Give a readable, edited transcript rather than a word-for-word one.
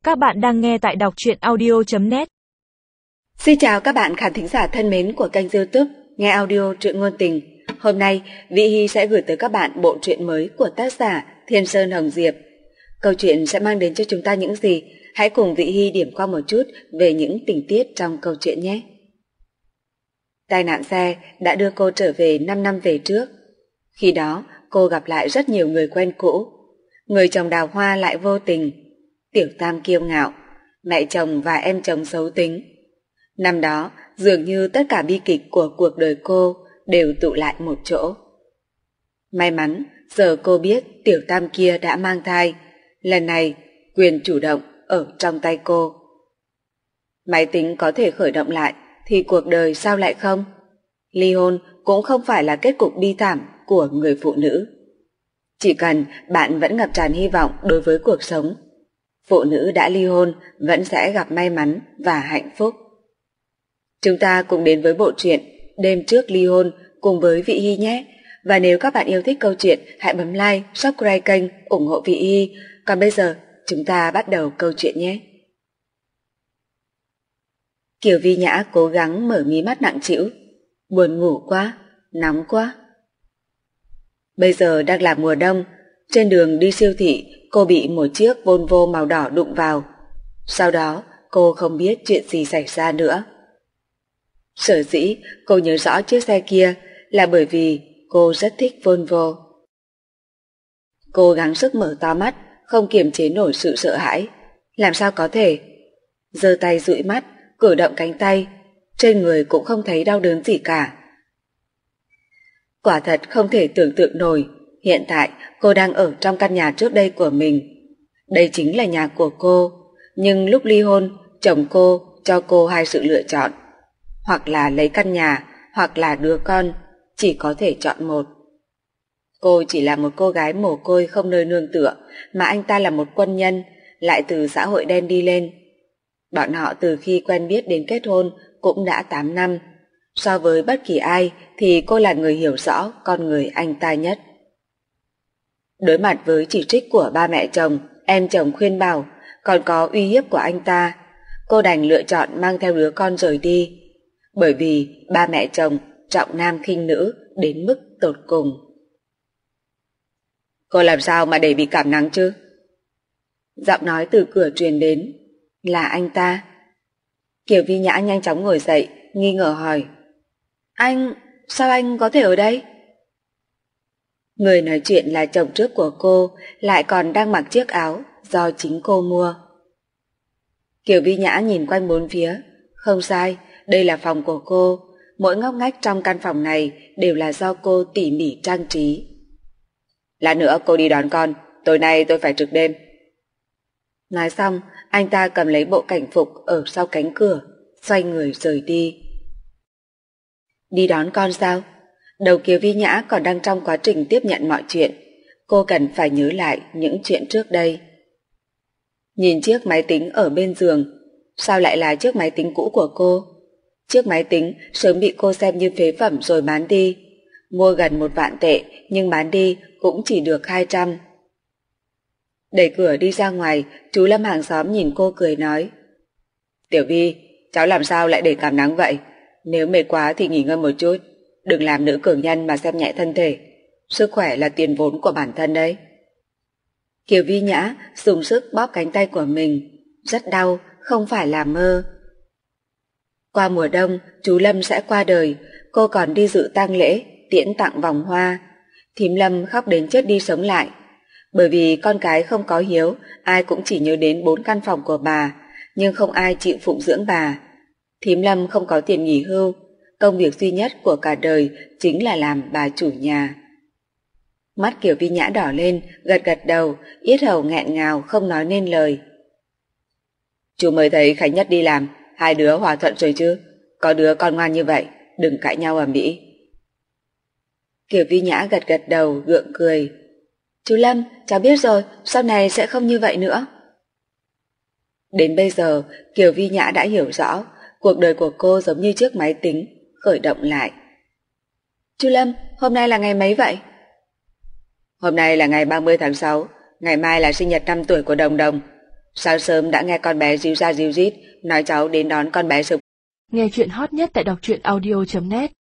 Các bạn đang nghe tại đọc truyện audio.net. Xin chào các bạn khán thính giả thân mến của kênh YouTube Nghe Audio Truyện Ngôn Tình. Hôm nay, Vĩ Hy sẽ gửi tới các bạn bộ truyện mới của tác giả Thiên Sơn Hồng Diệp. Câu chuyện sẽ mang đến cho chúng ta những gì? Hãy cùng Vĩ Hy điểm qua một chút về những tình tiết trong câu chuyện nhé. Tai nạn xe đã đưa cô trở về 5 năm về trước. Khi đó, cô gặp lại rất nhiều người quen cũ. Người chồng đào hoa lại vô tình, tiểu tam kiêu ngạo, mẹ chồng và em chồng xấu tính. Năm đó, dường như tất cả bi kịch của cuộc đời cô đều tụ lại một chỗ. May mắn, giờ cô biết tiểu tam kia đã mang thai. Lần này, quyền chủ động ở trong tay cô. Máy tính có thể khởi động lại, thì cuộc đời sao lại không? Ly hôn cũng không phải là kết cục bi thảm của người phụ nữ. Chỉ cần bạn vẫn ngập tràn hy vọng đối với cuộc sống, phụ nữ đã ly hôn vẫn sẽ gặp may mắn và hạnh phúc. Chúng ta cùng đến với bộ truyện Đêm trước ly hôn cùng với Vĩ Hy nhé. Và nếu các bạn yêu thích câu chuyện, hãy bấm like, subscribe kênh, ủng hộ Vĩ Hy. Còn bây giờ, chúng ta bắt đầu câu chuyện nhé. Kiều Vi Nhã cố gắng mở mí mắt nặng trĩu. Buồn ngủ quá, nóng quá. Bây giờ đang là mùa đông, trên đường đi siêu thị, cô bị một chiếc Volvo màu đỏ đụng vào. Sau đó, cô không biết chuyện gì xảy ra nữa. Sở dĩ cô nhớ rõ chiếc xe kia là bởi vì cô rất thích Volvo. Cô gắng sức mở to mắt, không kiềm chế nổi sự sợ hãi. Làm sao có thể? Giơ tay dụi mắt, cử động cánh tay, trên người cũng không thấy đau đớn gì cả. Quả thật không thể tưởng tượng nổi, hiện tại cô đang ở trong căn nhà trước đây của mình. Đây chính là nhà của cô, nhưng lúc ly hôn, chồng cô cho cô hai sự lựa chọn. Hoặc là lấy căn nhà, hoặc là đứa con, chỉ có thể chọn một. Cô chỉ là một cô gái mồ côi không nơi nương tựa, mà anh ta là một quân nhân, lại từ xã hội đen đi lên. Bọn họ từ khi quen biết đến kết hôn cũng đã 8 năm. So với bất kỳ ai thì cô là người hiểu rõ con người anh ta nhất. Đối mặt với chỉ trích của ba mẹ chồng, em chồng khuyên bảo, còn có uy hiếp của anh ta, cô đành lựa chọn mang theo đứa con rời đi. Bởi vì ba mẹ chồng trọng nam khinh nữ đến mức tột cùng. Cô làm sao mà để bị cảm nắng chứ? Giọng nói từ cửa truyền đến. Là anh ta. Kiều Vi Nhã nhanh chóng ngồi dậy, nghi ngờ hỏi. Sao anh có thể ở đây? Người nói chuyện là chồng trước của cô, lại còn đang mặc chiếc áo do chính cô mua. Kiều Vi Nhã nhìn quanh bốn phía. Không sai, đây là phòng của cô. Mỗi ngóc ngách trong căn phòng này đều là do cô tỉ mỉ trang trí. Lát nữa cô đi đón con, tối nay tôi phải trực đêm. Nói xong, anh ta cầm lấy bộ cảnh phục ở sau cánh cửa, xoay người rời đi. Đi đón con sao? Đầu Kiều Vi Nhã còn đang trong quá trình tiếp nhận mọi chuyện. Cô cần phải nhớ lại những chuyện trước đây. Nhìn chiếc máy tính ở bên giường, sao lại là chiếc máy tính cũ của cô? Chiếc máy tính sớm bị cô xem như phế phẩm rồi bán đi. Mua gần 1 vạn tệ nhưng bán đi cũng chỉ được 200. Đẩy cửa đi ra ngoài, chú Lâm hàng xóm nhìn cô cười nói. Tiểu Vi, cháu làm sao lại để cảm nắng vậy? Nếu mệt quá thì nghỉ ngơi một chút. Đừng làm nữ cường nhân mà xem nhẹ thân thể. Sức khỏe là tiền vốn của bản thân đấy. Kiều Vi Nhã dùng sức bóp cánh tay của mình. Rất đau, không phải là mơ. Qua mùa đông, chú Lâm sẽ qua đời. Cô còn đi dự tang lễ, tiễn tặng vòng hoa. Thím Lâm khóc đến chết đi sống lại. Bởi vì con cái không có hiếu, ai cũng chỉ nhớ đến 4 căn phòng của bà, nhưng không ai chịu phụng dưỡng bà. Thím Lâm không có tiền nghỉ hưu, công việc duy nhất của cả đời chính là làm bà chủ nhà. Mắt Kiều Vi Nhã đỏ lên, gật gật đầu, yết hầu nghẹn ngào không nói nên lời. Chú mới thấy Khánh Nhất đi làm, hai đứa hòa thuận rồi chứ? Có đứa con ngoan như vậy, đừng cãi nhau ầm ĩ. Kiều Vi Nhã gật gật đầu, gượng cười. Chú Lâm, cháu biết rồi, sau này sẽ không như vậy nữa. Đến bây giờ, Kiều Vi Nhã đã hiểu rõ, cuộc đời của cô giống như chiếc máy tính, khởi động lại. Chú Lâm, hôm nay là ngày mấy vậy? Hôm nay là ngày 30 tháng 6, ngày mai là sinh nhật 5 tuổi của Đồng Đồng. Sáng sớm đã nghe con bé ríu ra ríu rít, nói cháu đến đón con bé sớm. Nghe chuyện hot nhất tại đọc truyện audio.net